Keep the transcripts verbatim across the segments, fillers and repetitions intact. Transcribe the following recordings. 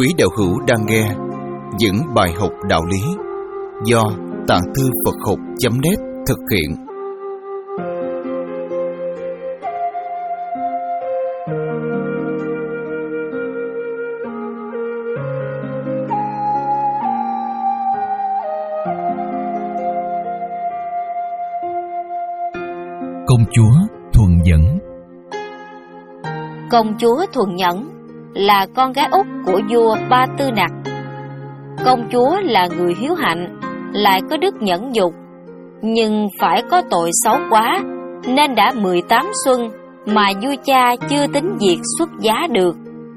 Quý đạo hữu đang nghe những bài học đạo lý do Tạng Thư Phật Học chấm net thực hiện. Công chúa Thuần Nhẫn. Công chúa Thuần Nhẫn là con gái út của vua Ba Tư Nặc. Công chúa là người hiếu hạnh, lại có đức nhẫn dục, nhưng phải có tội xấu quá, nên đã mười tám xuân mà vua cha chưa tính việc xuất giá được.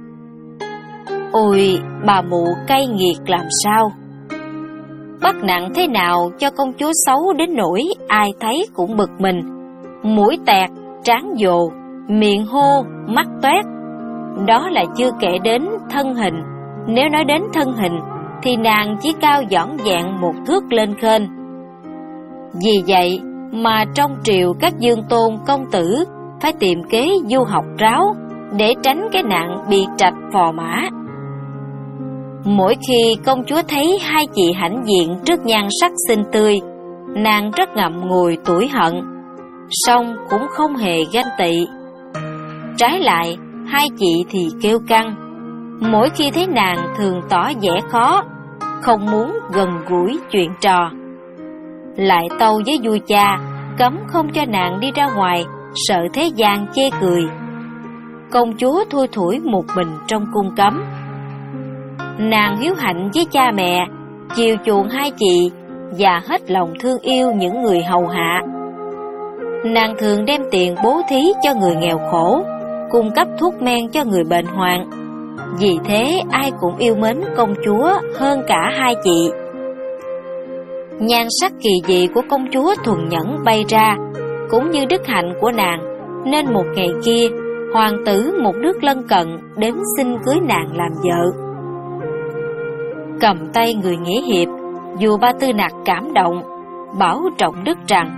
Ôi, bà mụ cay nghiệt làm sao! Bắt nặng thế nào cho công chúa xấu đến nỗi ai thấy cũng bực mình. Mũi tẹt, trán dồ, miệng hô, mắt toét. Đó là chưa kể đến thân hình. Nếu nói đến thân hình thì nàng chỉ cao dõn dẹn một thước lên khênh. Vì vậy mà trong triều các dương tôn công tử phải tìm kế du học ráo để tránh cái nạn bị trạch phò mã. Mỗi khi công chúa thấy hai chị hãnh diện trước nhan sắc xinh tươi, nàng rất ngậm ngùi tủi hận, song cũng không hề ganh tị. Trái lại, hai chị thì kêu căng. Mỗi khi thấy nàng thường tỏ vẻ khó, không muốn gần gũi chuyện trò. Lại tâu với vua cha cấm không cho nàng đi ra ngoài, sợ thế gian chê cười. Công chúa thui thủi một mình trong cung cấm. Nàng hiếu hạnh với cha mẹ, chiều chuộng hai chị và hết lòng thương yêu những người hầu hạ. Nàng thường đem tiền bố thí cho người nghèo khổ, cung cấp thuốc men cho người bệnh hoạn. Vì thế ai cũng yêu mến công chúa hơn cả hai chị. Nhan sắc kỳ dị của công chúa Thuần Nhẫn bay ra, cũng như đức hạnh của nàng, nên một ngày kia, hoàng tử một nước lân cận đến xin cưới nàng làm vợ. Cầm tay người nghĩa hiệp, vua Ba Tư Nặc cảm động, bảo Trọng Đức rằng: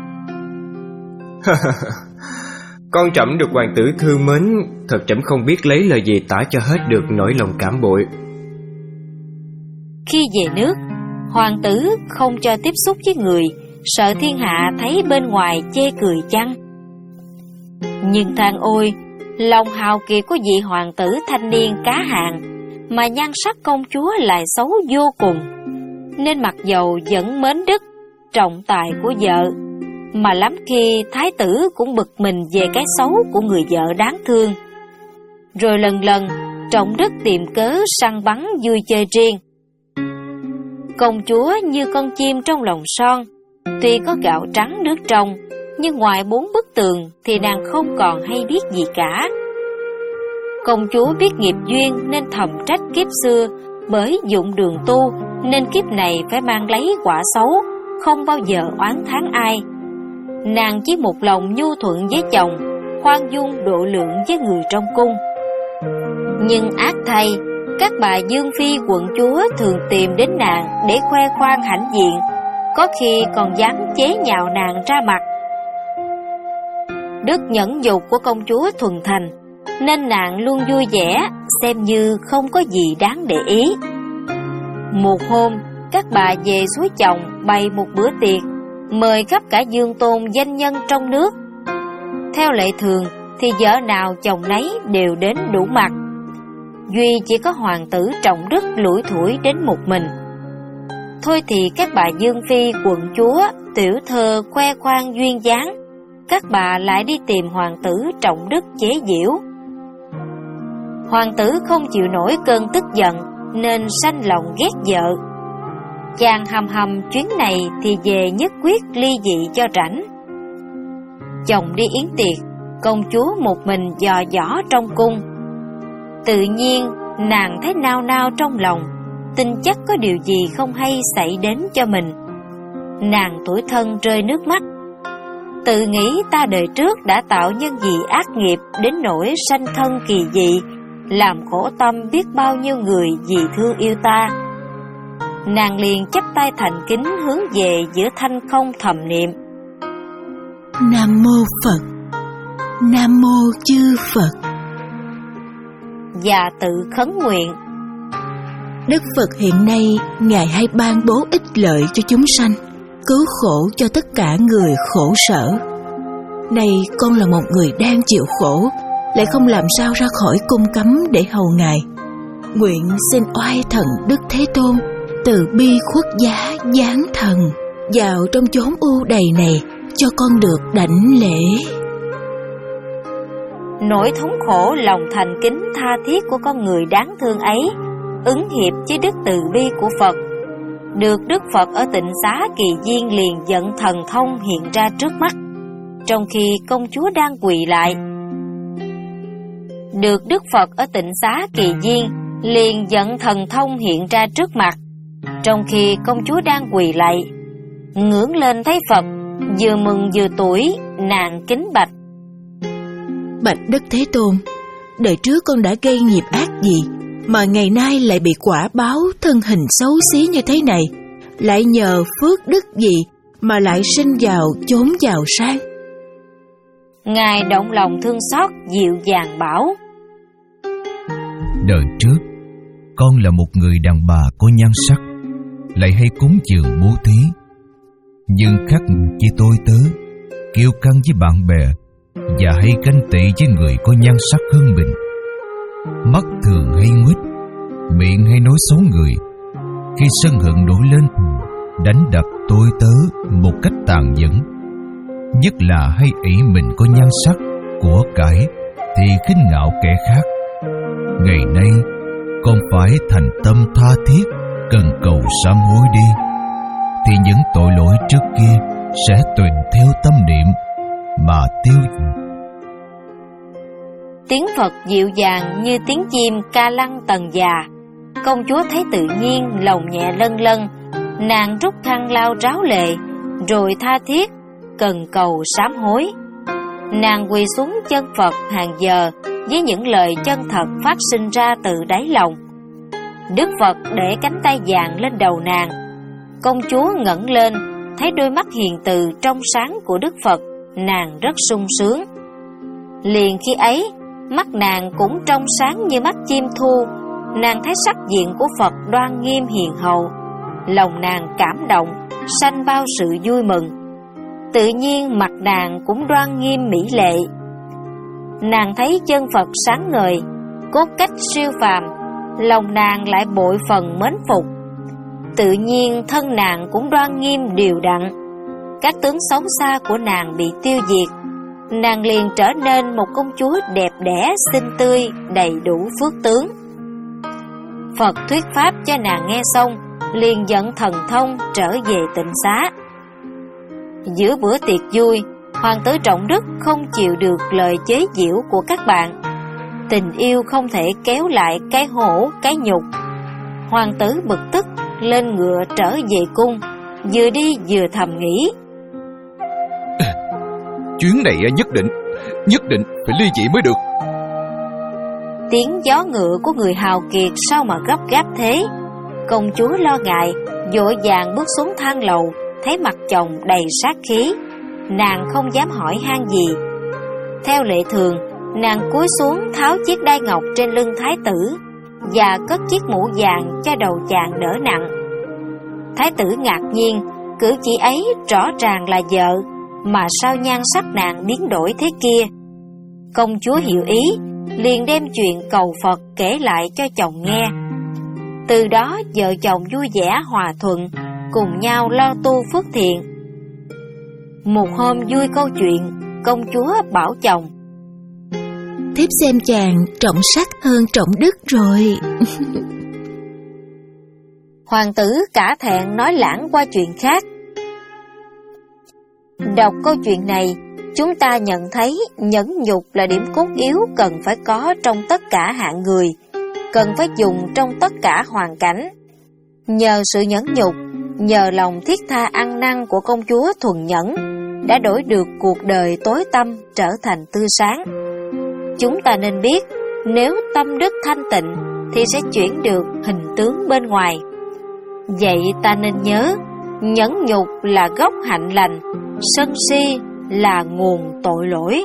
Con Trẫm được hoàng tử thương mến, thật Trẫm không biết lấy lời gì tả cho hết được nỗi lòng cảm bội. Khi về nước, hoàng tử không cho tiếp xúc với người, sợ thiên hạ thấy bên ngoài chê cười chăng. Nhưng than ôi, lòng hào kiệt của vị hoàng tử thanh niên cá hạng, mà nhan sắc công chúa lại xấu vô cùng, nên mặc dầu vẫn mến đức, trọng tài của vợ, mà lắm khi thái tử cũng bực mình về cái xấu của người vợ đáng thương. Rồi lần lần Trọng Đức tìm cớ săn bắn vui chơi riêng. Công chúa như con chim trong lồng son, tuy có gạo trắng nước trong, nhưng ngoài bốn bức tường thì nàng không còn hay biết gì cả. Công chúa biết nghiệp duyên nên thầm trách kiếp xưa, bởi dụng đường tu nên kiếp này phải mang lấy quả xấu, không bao giờ oán thán ai. Nàng chỉ một lòng nhu thuận với chồng, khoan dung độ lượng với người trong cung. Nhưng ác thay, các bà dương phi quận chúa thường tìm đến nàng để khoe khoang hãnh diện, có khi còn dám chế nhạo nàng ra mặt. Đức nhẫn dục của công chúa thuần thành, nên nàng luôn vui vẻ, xem như không có gì đáng để ý. Một hôm, các bà về suối Chồng bày một bữa tiệc, mời khắp cả dương tôn danh nhân trong nước. Theo lệ thường thì vợ nào chồng nấy đều đến đủ mặt, duy chỉ có hoàng tử Trọng Đức lủi thủi đến một mình. Thôi thì các bà dương phi quận chúa tiểu thơ khoe khoang duyên dáng, các bà lại đi tìm hoàng tử Trọng Đức chế giễu. Hoàng tử không chịu nổi cơn tức giận nên sanh lòng ghét vợ. Chàng hầm hầm chuyến này thì về nhất quyết ly dị cho rảnh. Chồng đi yến tiệc, công chúa một mình dò dỏ trong cung. Tự nhiên nàng thấy nao nao trong lòng, tin chắc có điều gì không hay xảy đến cho mình. Nàng tủi thân rơi nước mắt, tự nghĩ ta đời trước đã tạo nhân gì ác nghiệp đến nỗi sanh thân kỳ dị, làm khổ tâm biết bao nhiêu người vì thương yêu ta. Nàng liền chắp tay thành kính hướng về giữa thanh không thầm niệm: Nam mô Phật, Nam mô chư Phật. Và tự khấn nguyện: Đức Phật hiện nay Ngài hay ban bố ích lợi cho chúng sanh, cứu khổ cho tất cả người khổ sở. Nay con là một người đang chịu khổ, lại không làm sao ra khỏi cung cấm để hầu Ngài. Nguyện xin oai thần Đức Thế Tôn từ bi khuất giá giáng thần vào trong chốn u đầy này, cho con được đảnh lễ. Nỗi thống khổ lòng thành kính tha thiết của con người đáng thương ấy ứng hiệp với đức từ bi của Phật, được Đức Phật ở Tịnh Xá Kỳ Viên liền dẫn thần thông hiện ra trước mắt, trong khi công chúa đang quỳ lại. Được Đức Phật ở Tịnh Xá Kỳ Viên liền dẫn thần thông hiện ra trước mặt, trong khi công chúa đang quỳ lại. Ngưỡng lên thấy Phật, vừa mừng vừa tủi, nàng kính bạch: Bạch Đức Thế Tôn, đời trước con đã gây nghiệp ác gì mà ngày nay lại bị quả báo thân hình xấu xí như thế này? Lại nhờ phước đức gì mà lại sinh vào chốn giàu sang? Ngài động lòng thương xót, dịu dàng bảo: Đời trước, con là một người đàn bà có nhan sắc, lại hay cúng dường bố thí, nhưng khác chỉ tôi tớ, kiêu căng với bạn bè và hay ganh tị với người có nhan sắc hơn mình. Mắt thường hay nguýt, miệng hay nói xấu người. Khi sân hận nổi lên, đánh đập tôi tớ một cách tàn nhẫn. Nhất là hay ỷ mình có nhan sắc, của cải thì khinh ngạo kẻ khác. Ngày nay con phải thành tâm tha thiết, cần cầu sám hối đi, thì những tội lỗi trước kia sẽ tùy theo tâm niệm mà tiêu diệt. Tiếng Phật dịu dàng như tiếng chim ca lăng tần già. Công chúa thấy tự nhiên, lòng nhẹ lân lân. Nàng rút khăn lau ráo lệ, rồi tha thiết cần cầu sám hối. Nàng quỳ xuống chân Phật hàng giờ với những lời chân thật phát sinh ra từ đáy lòng. Đức Phật để cánh tay vàng lên đầu nàng. Công chúa ngẩng lên, thấy đôi mắt hiền từ trong sáng của Đức Phật, nàng rất sung sướng. Liền khi ấy, mắt nàng cũng trong sáng như mắt chim thu. Nàng thấy sắc diện của Phật đoan nghiêm hiền hậu, lòng nàng cảm động, sanh bao sự vui mừng. Tự nhiên mặt nàng cũng đoan nghiêm mỹ lệ. Nàng thấy chân Phật sáng ngời, cốt cách siêu phàm, lòng nàng lại bội phần mến phục. Tự nhiên thân nàng cũng đoan nghiêm điều đặn, các tướng xấu xa của nàng bị tiêu diệt. Nàng liền trở nên một công chúa đẹp đẽ, xinh tươi, đầy đủ phước tướng. Phật thuyết pháp cho nàng nghe xong, liền dẫn thần thông trở về Tịnh Xá. Giữa bữa tiệc vui, hoàng tử Trọng Đức không chịu được lời chế giễu của các bạn. Tình yêu không thể kéo lại cái hổ, cái nhục. Hoàng tử bực tức lên ngựa trở về cung, vừa đi vừa thầm nghĩ: Chuyến này nhất định, nhất định phải ly dị mới được. Tiếng gió ngựa của người hào kiệt sao mà gấp gáp thế? Công chúa lo ngại, vội vàng bước xuống thang lầu, thấy mặt chồng đầy sát khí, nàng không dám hỏi han gì. Theo lệ thường, nàng cúi xuống tháo chiếc đai ngọc trên lưng thái tử và cất chiếc mũ vàng cho đầu chàng đỡ nặng. Thái tử ngạc nhiên, cử chỉ ấy rõ ràng là vợ, mà sao nhan sắc nàng biến đổi thế kia? Công chúa hiểu ý, liền đem chuyện cầu Phật kể lại cho chồng nghe. Từ đó vợ chồng vui vẻ hòa thuận, cùng nhau lo tu phước thiện. Một hôm vui câu chuyện, công chúa bảo chồng: Thiếp xem chàng trọng sắc hơn trọng đức rồi. Hoàng tử cả thẹn nói lãng qua chuyện khác. Đọc câu chuyện này, chúng ta nhận thấy nhẫn nhục là điểm cốt yếu cần phải có trong tất cả hạng người, cần phải dùng trong tất cả hoàn cảnh. Nhờ sự nhẫn nhục, nhờ lòng thiết tha ăn năn của công chúa Thuần Nhẫn, đã đổi được cuộc đời tối tăm trở thành tươi sáng. Chúng ta nên biết, nếu tâm đức thanh tịnh thì sẽ chuyển được hình tướng bên ngoài. Vậy ta nên nhớ, nhẫn nhục là gốc hạnh lành, sân si là nguồn tội lỗi.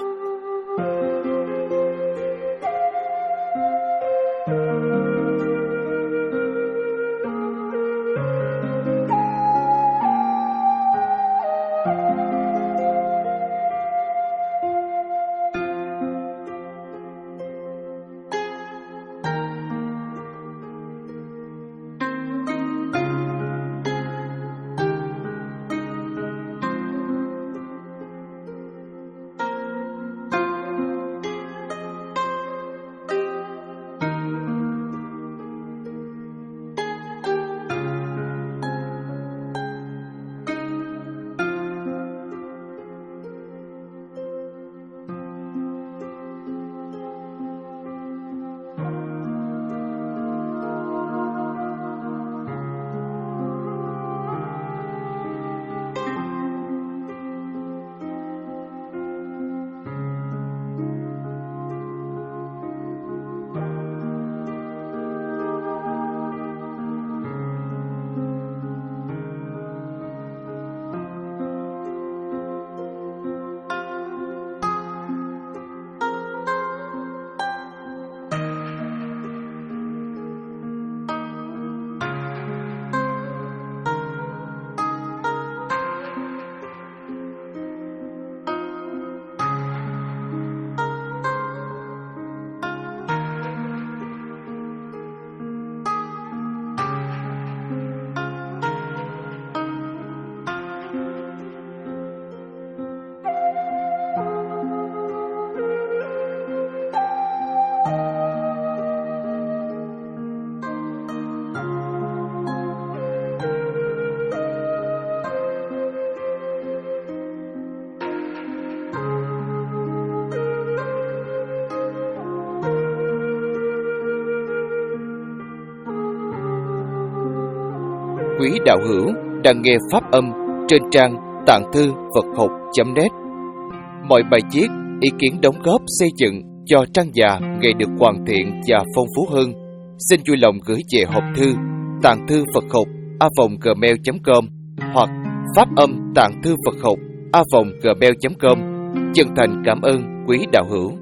quý đạo hữu đang nghe pháp âm trên trang tạng thư Phật học chấm net. Mọi bài viết, ý kiến đóng góp xây dựng cho trang già ngày được hoàn thiện và phong phú hơn, xin vui lòng gửi về hộp thư tạng thư Phật học a vòng gmail chấm com hoặc pháp âm tạng thư Phật học a vòng gmail chấm com. Chân thành cảm ơn quý đạo hữu.